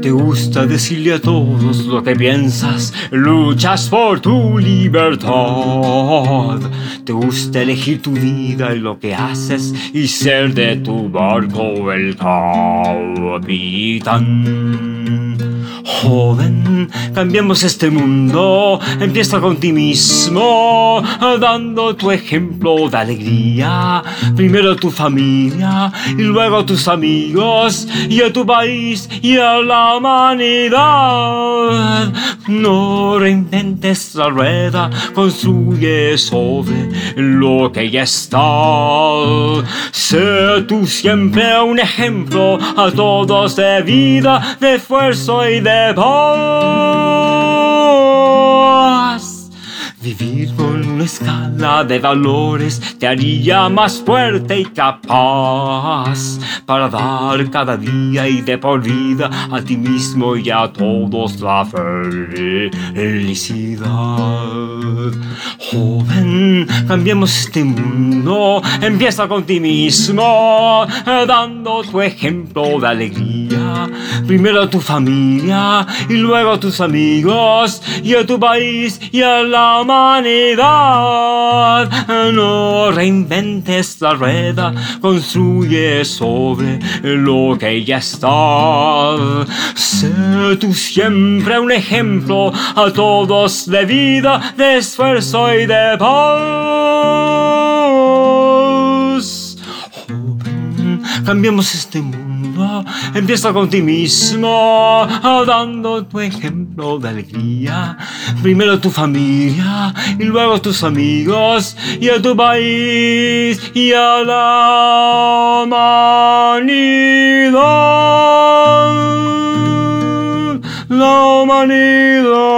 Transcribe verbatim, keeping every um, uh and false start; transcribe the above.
Te gusta decirle a todos lo que piensas, luchas por tu libertad. Te gusta elegir tu vida y lo que haces y ser de tu barco el capitán. Joven, cambiamos este mundo, empieza con ti mismo, dando tu ejemplo de alegría. Primero a tu familia y luego a tus amigos y a tu país y a la humanidad. No reinventes la rueda, construye sobre lo que ya está. Sé tú siempre un ejemplo a todos de vida, de esfuerzo y de paz. Vivir con una escala de valores te haría más fuerte y capaz para dar cada día y de por vida a ti mismo y a todos la felicidad. Joven, cambiemos este mundo, empieza con ti mismo, dando tu ejemplo de alegría. Primero a tu familia y luego a tus amigos y a tu país y a la humanidad. No reinventes la rueda, construye sobre lo que ya está. Sé tú siempre un ejemplo a todos de vida, de esfuerzo y de paz. Joven, cambiemos este mundo, empieza con ti mismo, dando tu ejemplo de alegría. Primero a tu familia y luego a tus amigos y a tu país y a la humanidad. La humanidad.